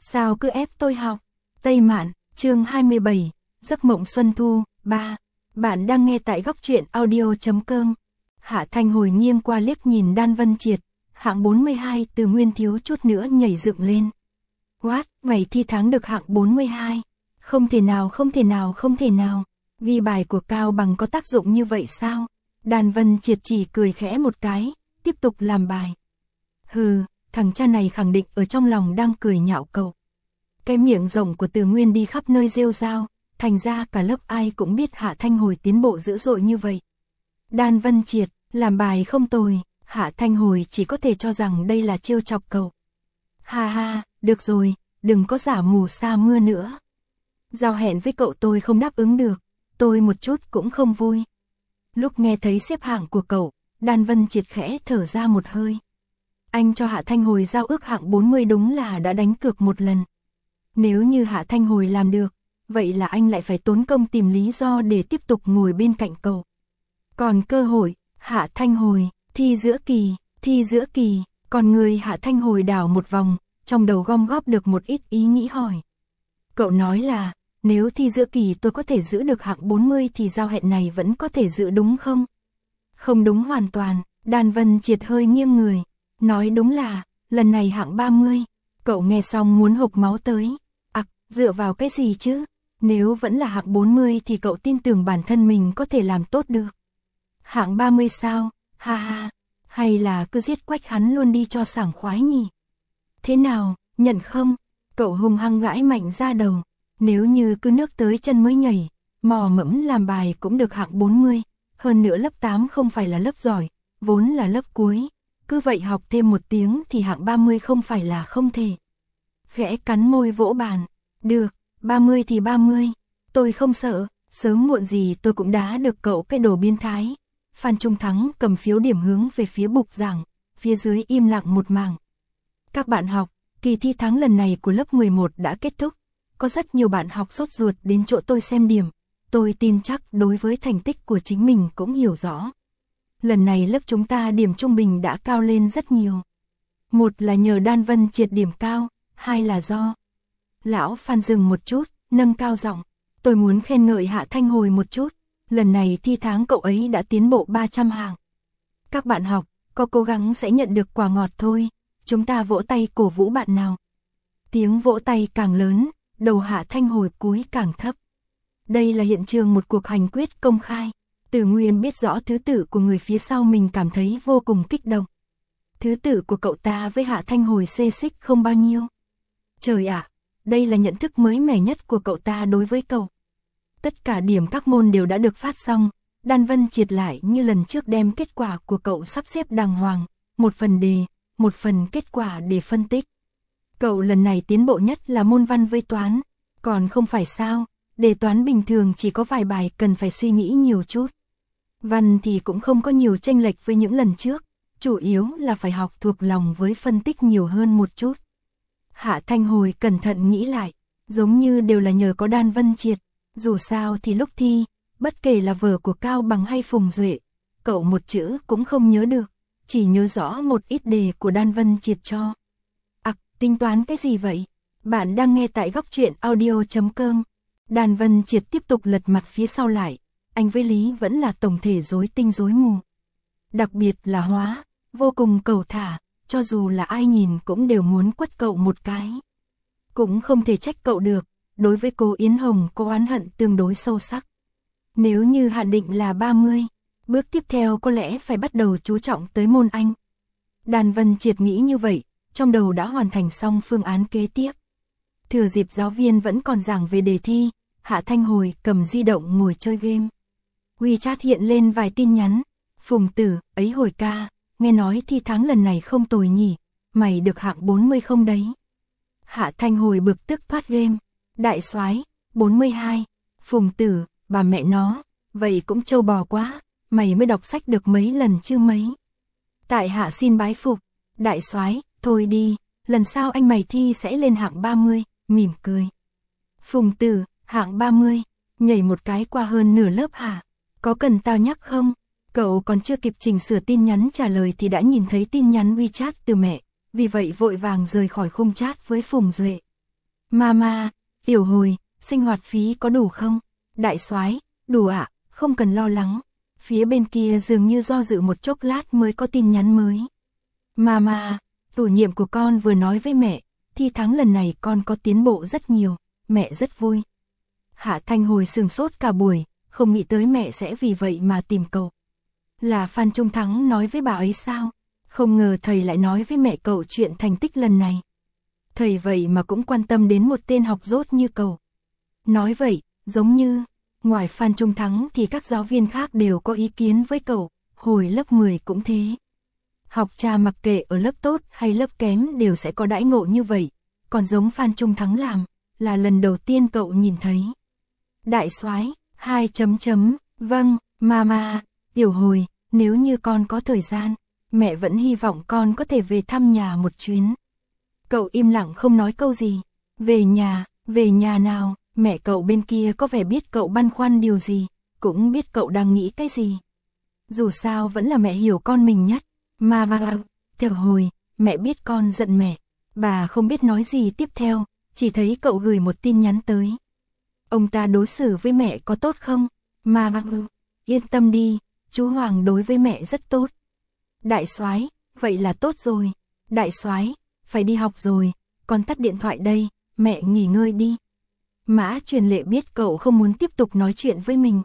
sao cứ ép tôi học? Tây Mạn, chương 27, Giấc mộng Xuân Thu, 3. Bạn đang nghe tại góc truyện audio.com. Hạ Thanh Hồi nghiêng qua liếc nhìn Đan Vân Triệt, hạng 42 từ nguyên thiếu chút nữa nhảy dựng lên. What, mày thi tháng được hạng 42? Không thể nào, không thể nào, không thể nào. Ghi bài của Cao Bằng có tác dụng như vậy sao? Đan Vân Triệt chỉ cười khẽ một cái, tiếp tục làm bài. Hừ, thằng cha này khẳng định ở trong lòng đang cười nhạo cậu. Cái miệng rộng của Từ Nguyên đi khắp nơi rêu rao, thành ra cả lớp ai cũng biết Hạ Thanh Hồi tiến bộ dữ dội như vậy. Đan Vân Triệt, làm bài không tồi, Hạ Thanh Hồi chỉ có thể cho rằng đây là trêu chọc cậu. Ha ha, được rồi, đừng có giả mù sa mưa nữa. Giao hẹn với cậu tôi không đáp ứng được, tôi một chút cũng không vui. Lúc nghe thấy xếp hạng của cậu, Đan Vân Triệt khẽ thở ra một hơi. Anh cho Hạ Thanh Hồi giao ước hạng 40 đúng là đã đánh cược một lần. Nếu như Hạ Thanh Hồi làm được, vậy là anh lại phải tốn công tìm lý do để tiếp tục ngồi bên cạnh cậu. Còn cơ hội, Hạ Thanh Hồi, thi giữa kỳ, còn người Hạ Thanh Hồi đảo một vòng, trong đầu gom góp được một ít ý nghĩ hỏi. Cậu nói là, nếu thi giữa kỳ tôi có thể giữ được hạng 40 thì giao hẹn này vẫn có thể giữ đúng không? Không đúng hoàn toàn, Đan Vân Triệt hơi nghiêng người, nói đúng là, lần này hạng 30, cậu nghe xong muốn hộc máu tới. Dựa vào cái gì chứ? Nếu vẫn là hạng 40 thì cậu tin tưởng bản thân mình có thể làm tốt được. Hạng 30 sao? Ha ha, hay là cứ giết quách hắn luôn đi cho sảng khoái nhỉ? Thế nào, nhận không? Cậu hung hăng gãi mạnh ra đầu. Nếu như cứ nước tới chân mới nhảy, mò mẫm làm bài cũng được hạng 40. Hơn nữa lớp 8 không phải là lớp giỏi, vốn là lớp cuối. Cứ vậy học thêm một tiếng thì hạng 30 không phải là không thể. Khẽ cắn môi vỗ bàn. Được, 30 thì 30, tôi không sợ, sớm muộn gì tôi cũng đá được cậu cái đồ biến thái. Phan Trung Thắng cầm phiếu điểm hướng về phía bục giảng, phía dưới im lặng một mảng. Các bạn học, kỳ thi tháng lần này của lớp 11 đã kết thúc. Có rất nhiều bạn học sốt ruột đến chỗ tôi xem điểm. Tôi tin chắc đối với thành tích của chính mình cũng hiểu rõ. Lần này lớp chúng ta điểm trung bình đã cao lên rất nhiều. Một là nhờ Đan Vân Triệt điểm cao, hai là do... Lão Phan dừng một chút, nâng cao giọng. Tôi muốn khen ngợi Hạ Thanh Hồi một chút. Lần này thi tháng cậu ấy đã tiến bộ 300 hạng. Các bạn học, có cố gắng sẽ nhận được quả ngọt thôi. Chúng ta vỗ tay cổ vũ bạn nào. Tiếng vỗ tay càng lớn, đầu Hạ Thanh Hồi cúi càng thấp. Đây là hiện trường một cuộc hành quyết công khai. Từ Nguyên biết rõ thứ tự của người phía sau mình cảm thấy vô cùng kích động. Thứ tự của cậu ta với Hạ Thanh Hồi xê xích không bao nhiêu. Trời ạ! Đây là nhận thức mới mẻ nhất của cậu ta đối với cậu. Tất cả điểm các môn đều đã được phát xong, Đan Vân Triệt lại như lần trước đem kết quả của cậu sắp xếp đàng hoàng, một phần đề, một phần kết quả để phân tích. Cậu lần này tiến bộ nhất là môn văn với toán, còn không phải sao, đề toán bình thường chỉ có vài bài cần phải suy nghĩ nhiều chút. Văn thì cũng không có nhiều chênh lệch với những lần trước, chủ yếu là phải học thuộc lòng với phân tích nhiều hơn một chút. Hạ Thanh Hồi cẩn thận nghĩ lại, giống như đều là nhờ có Đan Vân Triệt, dù sao thì lúc thi, bất kể là vở của Cao Bằng hay Phùng Duệ, cậu một chữ cũng không nhớ được, chỉ nhớ rõ một ít đề của Đan Vân Triệt cho. Tính toán cái gì vậy? Bạn đang nghe tại góc truyện audio.com. Đan Vân Triệt tiếp tục lật mặt phía sau lại, anh với Lý vẫn là tổng thể rối tinh rối mù. Đặc biệt là Hóa, vô cùng cầu thả. Cho dù là ai nhìn cũng đều muốn quất cậu một cái. Cũng không thể trách cậu được, đối với cô Yến Hồng có oán hận tương đối sâu sắc. Nếu như hạn định là 30, bước tiếp theo có lẽ phải bắt đầu chú trọng tới môn Anh. Đan Vân Triệt nghĩ như vậy, trong đầu đã hoàn thành xong phương án kế tiếp. Thừa dịp giáo viên vẫn còn giảng về đề thi, Hạ Thanh Hồi cầm di động ngồi chơi game. WeChat hiện lên vài tin nhắn. Phùng Tử, ấy Hồi ca. Nghe nói thi tháng lần này không tồi nhỉ, mày được hạng 40 không đấy? Hạ Thanh Hồi bực tức thoát game. Đại soái 42, Phùng Tử, bà mẹ nó, vậy cũng trâu bò quá, mày mới đọc sách được mấy lần chứ mấy. Tại hạ xin bái phục, đại soái, thôi đi, lần sau anh mày thi sẽ lên hạng 30, mỉm cười. Phùng Tử, hạng 30, nhảy một cái qua hơn nửa lớp hả? Có cần tao nhắc không? Cậu còn chưa kịp chỉnh sửa tin nhắn trả lời thì đã nhìn thấy tin nhắn WeChat từ mẹ, vì vậy vội vàng rời khỏi khung chat với Phùng Duệ. Mama, tiểu hồi, sinh hoạt phí có đủ không? Đại soái, đủ ạ, không cần lo lắng. Phía bên kia dường như do dự một chốc lát mới có tin nhắn mới. Mama, chủ nhiệm của con vừa nói với mẹ, thi tháng lần này con có tiến bộ rất nhiều, mẹ rất vui. Hạ Thanh Hồi sừng sốt cả buổi, không nghĩ tới mẹ sẽ vì vậy mà tìm cậu. Là Phan Trung Thắng nói với bà ấy sao? Không ngờ thầy lại nói với mẹ cậu chuyện thành tích lần này. Thầy vậy mà cũng quan tâm đến một tên học dốt như cậu. Nói vậy, giống như, ngoài Phan Trung Thắng thì các giáo viên khác đều có ý kiến với cậu, hồi lớp 10 cũng thế. Học trò mặc kệ ở lớp tốt hay lớp kém đều sẽ có đãi ngộ như vậy, còn giống Phan Trung Thắng làm, là lần đầu tiên cậu nhìn thấy. Đại soái, 2 chấm chấm, vâng, mama, tiểu hồi, nếu như con có thời gian, mẹ vẫn hy vọng con có thể về thăm nhà một chuyến. Cậu im lặng không nói câu gì. Về nhà nào, mẹ cậu bên kia có vẻ biết cậu băn khoăn điều gì, cũng biết cậu đang nghĩ cái gì. Dù sao vẫn là mẹ hiểu con mình nhất. Mama, tiểu hồi, mẹ biết con giận mẹ. Bà không biết nói gì tiếp theo, chỉ thấy cậu gửi một tin nhắn tới. Ông ta đối xử với mẹ có tốt không? Mama, yên tâm đi, chú Hoàng đối với mẹ rất tốt. Đại soái, vậy là tốt rồi. Đại soái, phải đi học rồi, con tắt điện thoại đây, mẹ nghỉ ngơi đi. Mã Truyền Lệ biết cậu không muốn tiếp tục nói chuyện với mình.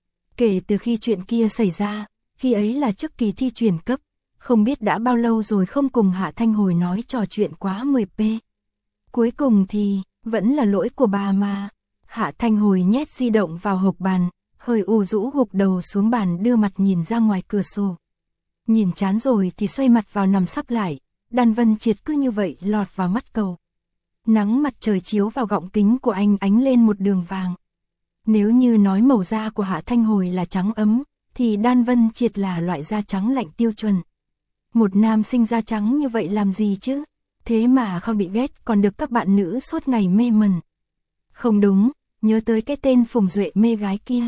Kể từ khi chuyện kia xảy ra, khi ấy là trước kỳ thi chuyển cấp, không biết đã bao lâu rồi không cùng Hạ Thanh Hồi nói trò chuyện quá 10p. Cuối cùng thì, vẫn là lỗi của bà mà. Hạ Thanh Hồi nhét di động vào hộc bàn, hơi u rũ gục đầu xuống bàn đưa mặt nhìn ra ngoài cửa sổ. Nhìn chán rồi thì xoay mặt vào nằm sắp lại, Đan Vân Triệt cứ như vậy lọt vào mắt cậu. Nắng mặt trời chiếu vào gọng kính của anh ánh lên một đường vàng. Nếu như nói màu da của Hạ Thanh Hồi là trắng ấm, thì Đan Vân Triệt là loại da trắng lạnh tiêu chuẩn. Một nam sinh da trắng như vậy làm gì chứ? Thế mà không bị ghét còn được các bạn nữ suốt ngày mê mẩn. Không đúng, nhớ tới cái tên Phùng Duệ mê gái kia.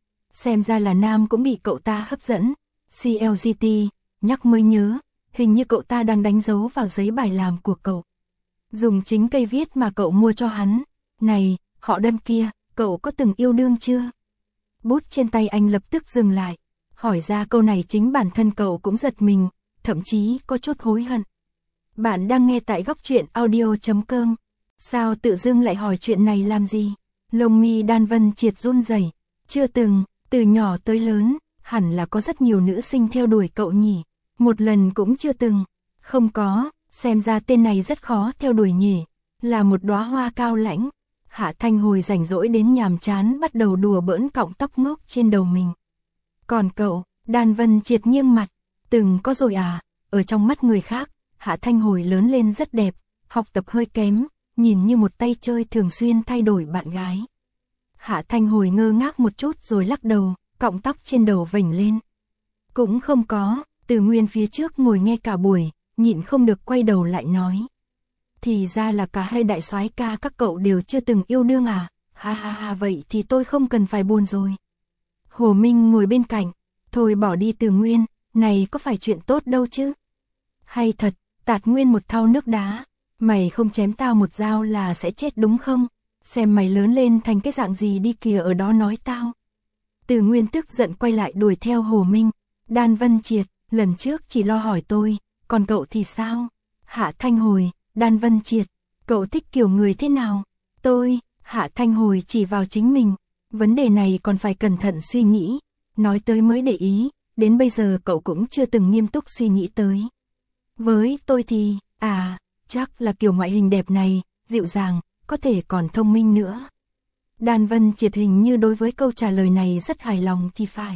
Xem ra là nam cũng bị cậu ta hấp dẫn. CLGT, nhắc mới nhớ, hình như cậu ta đang đánh dấu vào giấy bài làm của cậu. Dùng chính cây viết mà cậu mua cho hắn. Này, họ Đâm kia, cậu có từng yêu đương chưa? Bút trên tay anh lập tức dừng lại. Hỏi ra câu này chính bản thân cậu cũng giật mình, thậm chí có chút hối hận. Bạn đang nghe tại góc truyện audio.com. Sao tự dưng lại hỏi chuyện này làm gì? Lông mi Đan Vân Triệt run rẩy. Chưa từng, từ nhỏ tới lớn, hẳn là có rất nhiều nữ sinh theo đuổi cậu nhỉ. Một lần cũng chưa từng. Không có, xem ra tên này rất khó theo đuổi nhỉ. Là một đóa hoa cao lãnh. Hạ Thanh Hồi rảnh rỗi đến nhàm chán bắt đầu đùa bỡn cọng tóc ngốc trên đầu mình. Còn cậu, Đan Vân Triệt nghiêng mặt. Từng có rồi à, ở trong mắt người khác, Hạ Thanh Hồi lớn lên rất đẹp, học tập hơi kém, nhìn như một tay chơi thường xuyên thay đổi bạn gái. Hạ Thanh Hồi ngơ ngác một chút rồi lắc đầu, cọng tóc trên đầu vểnh lên. Cũng không có, Từ Nguyên phía trước ngồi nghe cả buổi, nhịn không được quay đầu lại nói. Thì ra là cả hai đại soái ca các cậu đều chưa từng yêu đương à, ha ha ha, vậy thì tôi không cần phải buồn rồi. Hồ Minh ngồi bên cạnh, thôi bỏ đi Từ Nguyên, này có phải chuyện tốt đâu chứ. Hay thật, tạt Nguyên một thau nước đá, mày không chém tao một dao là sẽ chết đúng không? Xem mày lớn lên thành cái dạng gì đi kìa ở đó nói tao. Từ Nguyên tức giận quay lại đuổi theo Hồ Minh. Đan Vân Triệt, lần trước chỉ lo hỏi tôi, còn cậu thì sao? Hạ Thanh Hồi, Đan Vân Triệt, cậu thích kiểu người thế nào? Tôi, Hạ Thanh Hồi chỉ vào chính mình. Vấn đề này còn phải cẩn thận suy nghĩ. Nói tới mới để ý, đến bây giờ cậu cũng chưa từng nghiêm túc suy nghĩ tới. Với tôi thì, chắc là kiểu ngoại hình đẹp này, dịu dàng, có thể còn thông minh nữa. Đan Vân Triệt hình như đối với câu trả lời này rất hài lòng thì phải.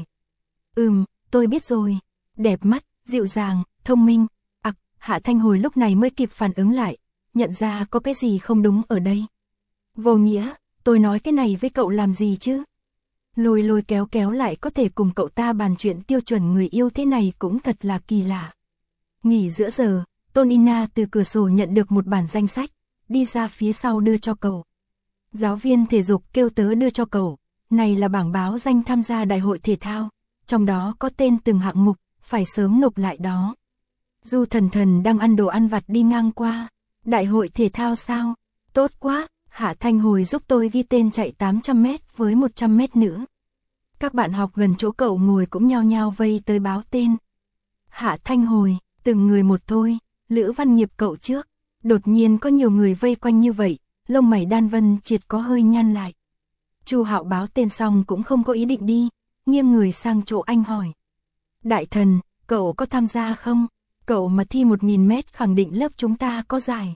Tôi biết rồi. Đẹp mắt, dịu dàng, thông minh. Hạ Thanh Hồi lúc này mới kịp phản ứng lại, nhận ra có cái gì không đúng ở đây. Vô nghĩa, tôi nói cái này với cậu làm gì chứ? Lôi lôi kéo kéo lại có thể cùng cậu ta bàn chuyện tiêu chuẩn người yêu thế này cũng thật là kỳ lạ. Nghỉ giữa giờ, Tôn Ina từ cửa sổ nhận được một bản danh sách, đi ra phía sau đưa cho cậu. Giáo viên thể dục kêu tớ đưa cho cậu, này là bảng báo danh tham gia đại hội thể thao, trong đó có tên từng hạng mục, phải sớm nộp lại đó. Du Thần Thần đang ăn đồ ăn vặt đi ngang qua, đại hội thể thao sao? Tốt quá, Hạ Thanh Hồi giúp tôi ghi tên chạy 800 mét với 100 mét nữa. Các bạn học gần chỗ cậu ngồi cũng nhao nhao vây tới báo tên. Hạ Thanh Hồi, từng người một thôi, Lữ Văn Nghiệp cậu trước. Đột nhiên có nhiều người vây quanh như vậy, lông mày Đan Vân Triệt có hơi nhăn lại. Chu Hạo báo tên xong cũng không có ý định đi, nghiêng người sang chỗ anh hỏi. Đại thần, cậu có tham gia không? Cậu mà thi 1000 mét khẳng định lớp chúng ta có giải.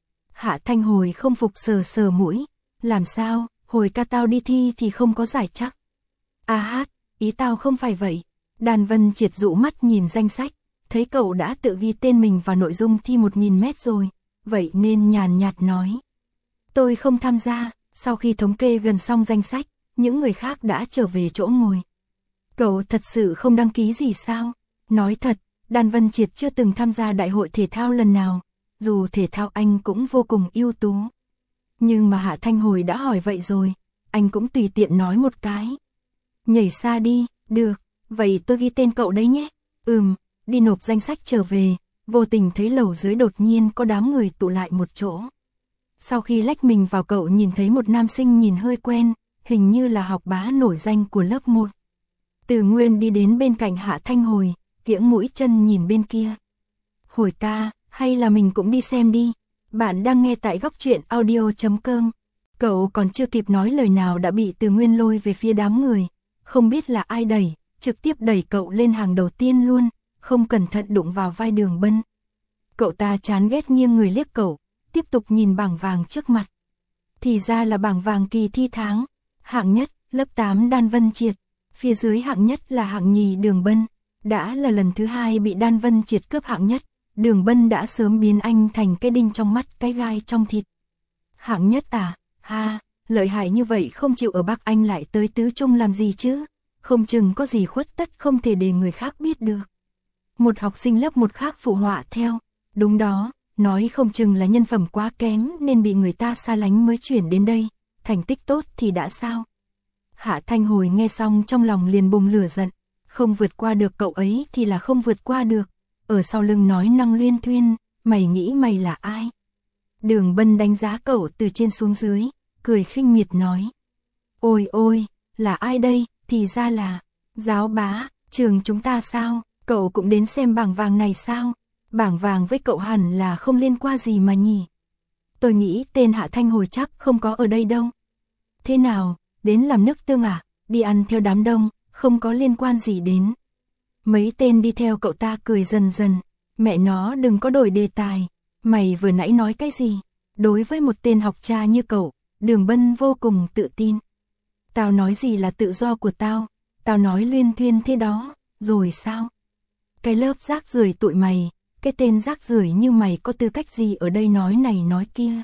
Hạ Thanh Hồi không phục sờ sờ mũi. Làm sao, hồi ca tao đi thi thì không có giải chắc. À hát, ý tao không phải vậy. Đan Vân Triệt dụ mắt nhìn danh sách, thấy cậu đã tự ghi tên mình vào nội dung thi 1000 mét rồi, vậy nên nhàn nhạt nói. Tôi không tham gia, sau khi thống kê gần xong danh sách, những người khác đã trở về chỗ ngồi. Cậu thật sự không đăng ký gì sao? Nói thật, Đan Vân Triệt chưa từng tham gia đại hội thể thao lần nào, dù thể thao anh cũng vô cùng ưu tú. Nhưng mà Hạ Thanh Hồi đã hỏi vậy rồi, anh cũng tùy tiện nói một cái. Nhảy xa đi, được, vậy tôi ghi tên cậu đấy nhé. Đi nộp danh sách trở về, vô tình thấy lầu dưới đột nhiên có đám người tụ lại một chỗ. Sau khi lách mình vào cậu nhìn thấy một nam sinh nhìn hơi quen, hình như là học bá nổi danh của lớp 1. Từ Nguyên đi đến bên cạnh Hạ Thanh Hồi, kiễng mũi chân nhìn bên kia. Hồi ca, hay là mình cũng đi xem đi. Bạn đang nghe tại góc truyện audio.com. Cậu còn chưa kịp nói lời nào đã bị Từ Nguyên lôi về phía đám người. Không biết là ai đẩy, trực tiếp đẩy cậu lên hàng đầu tiên luôn, không cẩn thận đụng vào vai Đường Bân. Cậu ta chán ghét nghiêng người liếc cậu, tiếp tục nhìn bảng vàng trước mặt. Thì ra là bảng vàng kỳ thi tháng. Hạng nhất, lớp 8 Đan Vân Triệt. Phía dưới hạng nhất là hạng nhì Đường Bân. Đã là lần thứ 2 bị Đan Vân Triệt cướp hạng nhất. Đường Bân đã sớm biến anh thành cái đinh trong mắt, cái gai trong thịt. Hạng nhất à? Ha, lợi hại như vậy không chịu ở Bắc Anh lại tới tứ trung làm gì chứ? Không chừng có gì khuất tất không thể để người khác biết được. Một học sinh lớp 1 khác phụ họa theo. Đúng đó, nói không chừng là nhân phẩm quá kém nên bị người ta xa lánh mới chuyển đến đây. Thành tích tốt thì đã sao? Hạ Thanh Hồi nghe xong trong lòng liền bùng lửa giận. Không vượt qua được cậu ấy thì là không vượt qua được. Ở sau lưng nói năng luyên thuyên, mày nghĩ mày là ai? Đường Bân đánh giá cậu từ trên xuống dưới, cười khinh miệt nói. Ôi ôi, là ai đây? Thì ra là giáo bá, trường chúng ta sao? Cậu cũng đến xem bảng vàng này sao? Bảng vàng với cậu hẳn là không liên quan gì mà nhỉ? Tôi nghĩ tên Hạ Thanh Hồi chắc không có ở đây đâu. Thế nào, đến làm nước tương à? Đi ăn theo đám đông, không có liên quan gì đến. Mấy tên đi theo cậu ta cười dần dần. Mẹ nó đừng có đổi đề tài. Mày vừa nãy nói cái gì? Đối với một tên học trò như cậu, Đường Bân vô cùng tự tin. Tao nói gì là tự do của tao? Tao nói luyên thuyên thế đó, rồi sao? Cái lớp rác rưởi tụi mày, cái tên rác rưởi như mày có tư cách gì ở đây nói này nói kia?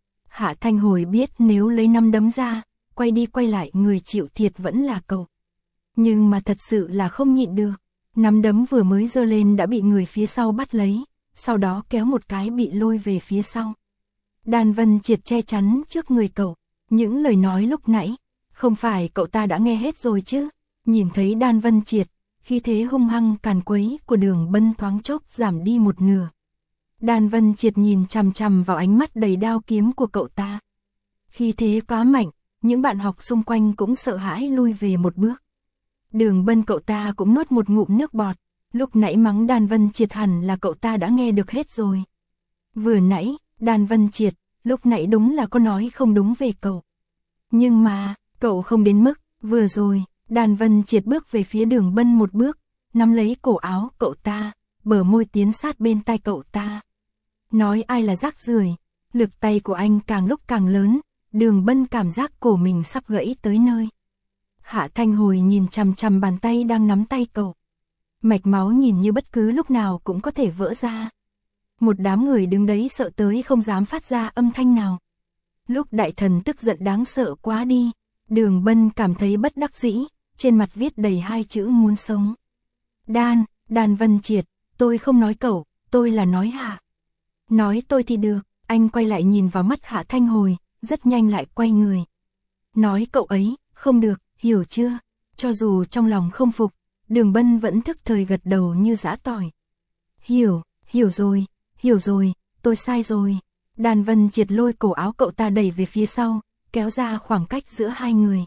Hạ Thanh Hồi biết nếu lấy 5 đấm ra, quay đi quay lại người chịu thiệt vẫn là cậu. Nhưng mà thật sự là không nhịn được. 5 đấm vừa mới giơ lên đã bị người phía sau bắt lấy, sau đó kéo một cái bị lôi về phía sau. Đan Vân Triệt che chắn trước người cậu, những lời nói lúc nãy, không phải cậu ta đã nghe hết rồi chứ? Nhìn thấy Đan Vân Triệt, khí thế hung hăng càn quấy của Đường Bân thoáng chốc giảm đi một nửa. Đan Vân Triệt nhìn chằm chằm vào ánh mắt đầy đao kiếm của cậu ta. Khí thế quá mạnh, những bạn học xung quanh cũng sợ hãi lui về một bước. Đường Bân cậu ta cũng nuốt một ngụm nước bọt, lúc nãy mắng Đan Vân Triệt hẳn là cậu ta đã nghe được hết rồi. Vừa nãy, Đan Vân Triệt, lúc nãy đúng là có nói không đúng về cậu. Nhưng mà, cậu không đến mức, vừa rồi, Đan Vân Triệt bước về phía Đường Bân một bước, nắm lấy cổ áo cậu ta, bờ môi tiến sát bên tai cậu ta. Nói ai là rác rưởi, lực tay của anh càng lúc càng lớn, Đường Bân cảm giác cổ mình sắp gãy tới nơi. Hạ Thanh Hồi nhìn chằm chằm bàn tay đang nắm tay cậu. Mạch máu nhìn như bất cứ lúc nào cũng có thể vỡ ra. Một đám người đứng đấy sợ tới không dám phát ra âm thanh nào. Lúc đại thần tức giận đáng sợ quá đi, Đường Bân cảm thấy bất đắc dĩ, trên mặt viết đầy 2 chữ muốn sống. Đan Vân Triệt, tôi không nói cậu, tôi là nói Hạ. Nói tôi thì được, anh quay lại nhìn vào mắt Hạ Thanh Hồi, rất nhanh lại quay người. Nói cậu ấy, không được, hiểu chưa? Cho dù trong lòng không phục, Đường Bân vẫn thức thời gật đầu như giã tỏi. Hiểu rồi, tôi sai rồi. Đan Vân Triệt lôi cổ áo cậu ta đẩy về phía sau, kéo ra khoảng cách giữa hai người.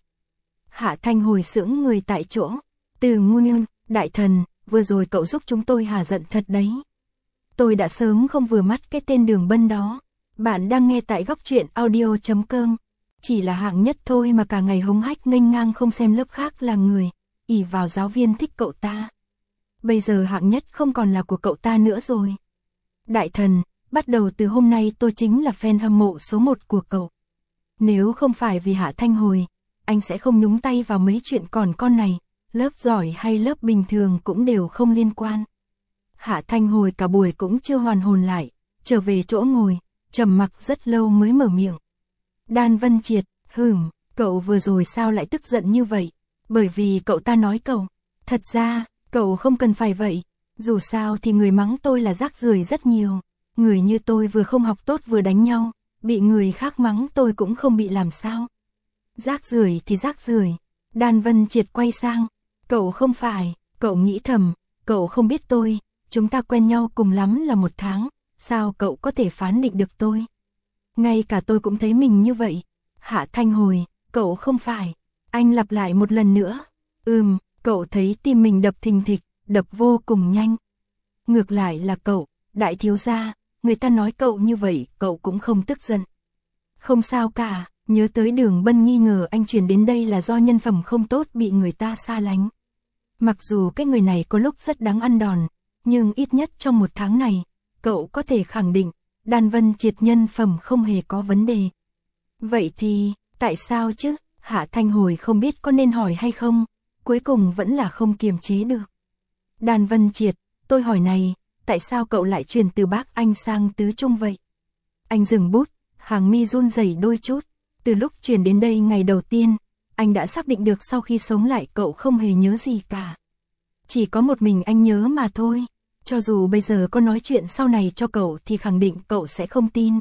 Hạ Thanh Hồi sững người tại chỗ. Từ Nguyên, đại thần, vừa rồi cậu giúp chúng tôi hả giận thật đấy. Tôi đã sớm không vừa mắt cái tên Đường Bân đó. Bạn đang nghe tại góc truyện audio.com. Chỉ là hạng nhất thôi mà cả ngày hống hách nghênh ngang không xem lớp khác là người, ỷ vào giáo viên thích cậu ta. Bây giờ hạng nhất không còn là của cậu ta nữa rồi. Đại thần, bắt đầu từ hôm nay tôi chính là fan hâm mộ số 1 của cậu. Nếu không phải vì Hạ Thanh Hồi, anh sẽ không nhúng tay vào mấy chuyện còn con này, lớp giỏi hay lớp bình thường cũng đều không liên quan. Hạ Thanh Hồi cả buổi cũng chưa hoàn hồn lại, trở về chỗ ngồi, trầm mặc rất lâu mới mở miệng. Đan Vân Triệt, cậu vừa rồi sao lại tức giận như vậy? Bởi vì cậu ta nói cậu. Thật ra, cậu không cần phải vậy. Dù sao thì người mắng tôi là rác rưởi rất nhiều. Người như tôi vừa không học tốt vừa đánh nhau, bị người khác mắng tôi cũng không bị làm sao. Rác rưởi thì rác rưởi. Đan Vân Triệt quay sang. Cậu không phải, cậu nghĩ thầm, cậu không biết tôi, chúng ta quen nhau cùng lắm là 1 tháng, sao cậu có thể phán định được tôi? Ngay cả tôi cũng thấy mình như vậy. Hạ Thanh Hồi, cậu không phải. Anh lặp lại một lần nữa. Cậu thấy tim mình đập thình thịch, đập vô cùng nhanh. Ngược lại là cậu, đại thiếu gia, người ta nói cậu như vậy, cậu cũng không tức giận. Không sao cả, nhớ tới Đường Bân nghi ngờ anh chuyển đến đây là do nhân phẩm không tốt bị người ta xa lánh. Mặc dù cái người này có lúc rất đáng ăn đòn, nhưng ít nhất trong 1 tháng này, cậu có thể khẳng định, Đan Vân Triệt nhân phẩm không hề có vấn đề. Vậy thì, tại sao chứ? Hạ Thanh Hồi không biết có nên hỏi hay không, cuối cùng vẫn là không kiềm chế được. Đan Vân Triệt, tôi hỏi này, tại sao cậu lại chuyển từ Bác Anh sang Tứ Trung vậy? Anh dừng bút, hàng mi run rẩy đôi chút. Từ lúc chuyển đến đây ngày đầu tiên, anh đã xác định được sau khi sống lại cậu không hề nhớ gì cả. Chỉ có một mình anh nhớ mà thôi. Cho dù bây giờ có nói chuyện sau này cho cậu thì khẳng định cậu sẽ không tin.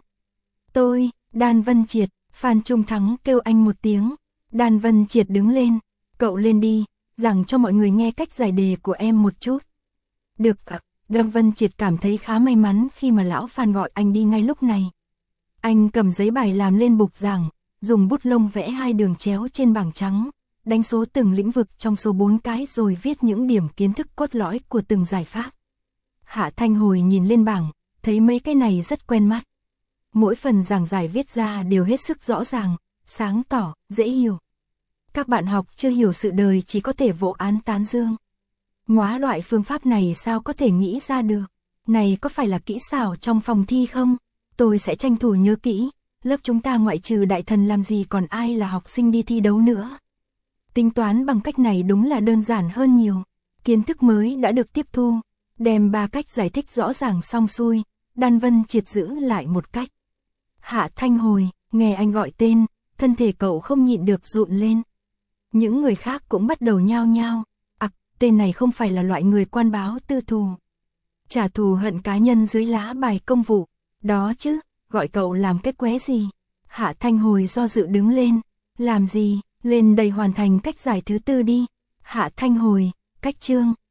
Đan Vân Triệt, Phan Trung Thắng kêu anh một tiếng. Đan Vân Triệt đứng lên. Cậu lên đi, giảng cho mọi người nghe cách giải đề của em một chút. Được ạ. Đan Vân Triệt cảm thấy khá may mắn khi mà lão Phan gọi anh đi ngay lúc này. Anh cầm giấy bài làm lên bục giảng, dùng bút lông vẽ 2 đường chéo trên bảng trắng, đánh số từng lĩnh vực trong số 4 cái rồi viết những điểm kiến thức cốt lõi của từng giải pháp. Hạ Thanh Hồi nhìn lên bảng, thấy mấy cái này rất quen mắt. Mỗi phần giảng giải viết ra đều hết sức rõ ràng, sáng tỏ, dễ hiểu. Các bạn học chưa hiểu sự đời chỉ có thể vỗ án tán dương. Ngóa loại phương pháp này sao có thể nghĩ ra được? Này có phải là kỹ xảo trong phòng thi không? Tôi sẽ tranh thủ nhớ kỹ. Lớp chúng ta ngoại trừ đại thần làm gì còn ai là học sinh đi thi đấu nữa. Tính toán bằng cách này đúng là đơn giản hơn nhiều. Kiến thức mới đã được tiếp thu. Đem 3 cách giải thích rõ ràng xong xuôi, Đan Vân Triệt giữ lại một cách. Hạ Thanh Hồi, nghe anh gọi tên, thân thể cậu không nhịn được rụn lên. Những người khác cũng bắt đầu nhao nhao. Tên này không phải là loại người quan báo tư thù. Trả thù hận cá nhân dưới lá bài công vụ. Đó chứ, gọi cậu làm cái qué gì? Hạ Thanh Hồi do dự đứng lên. Làm gì? Lên đây hoàn thành cách giải thứ 4 đi. Hạ Thanh Hồi, cách chương.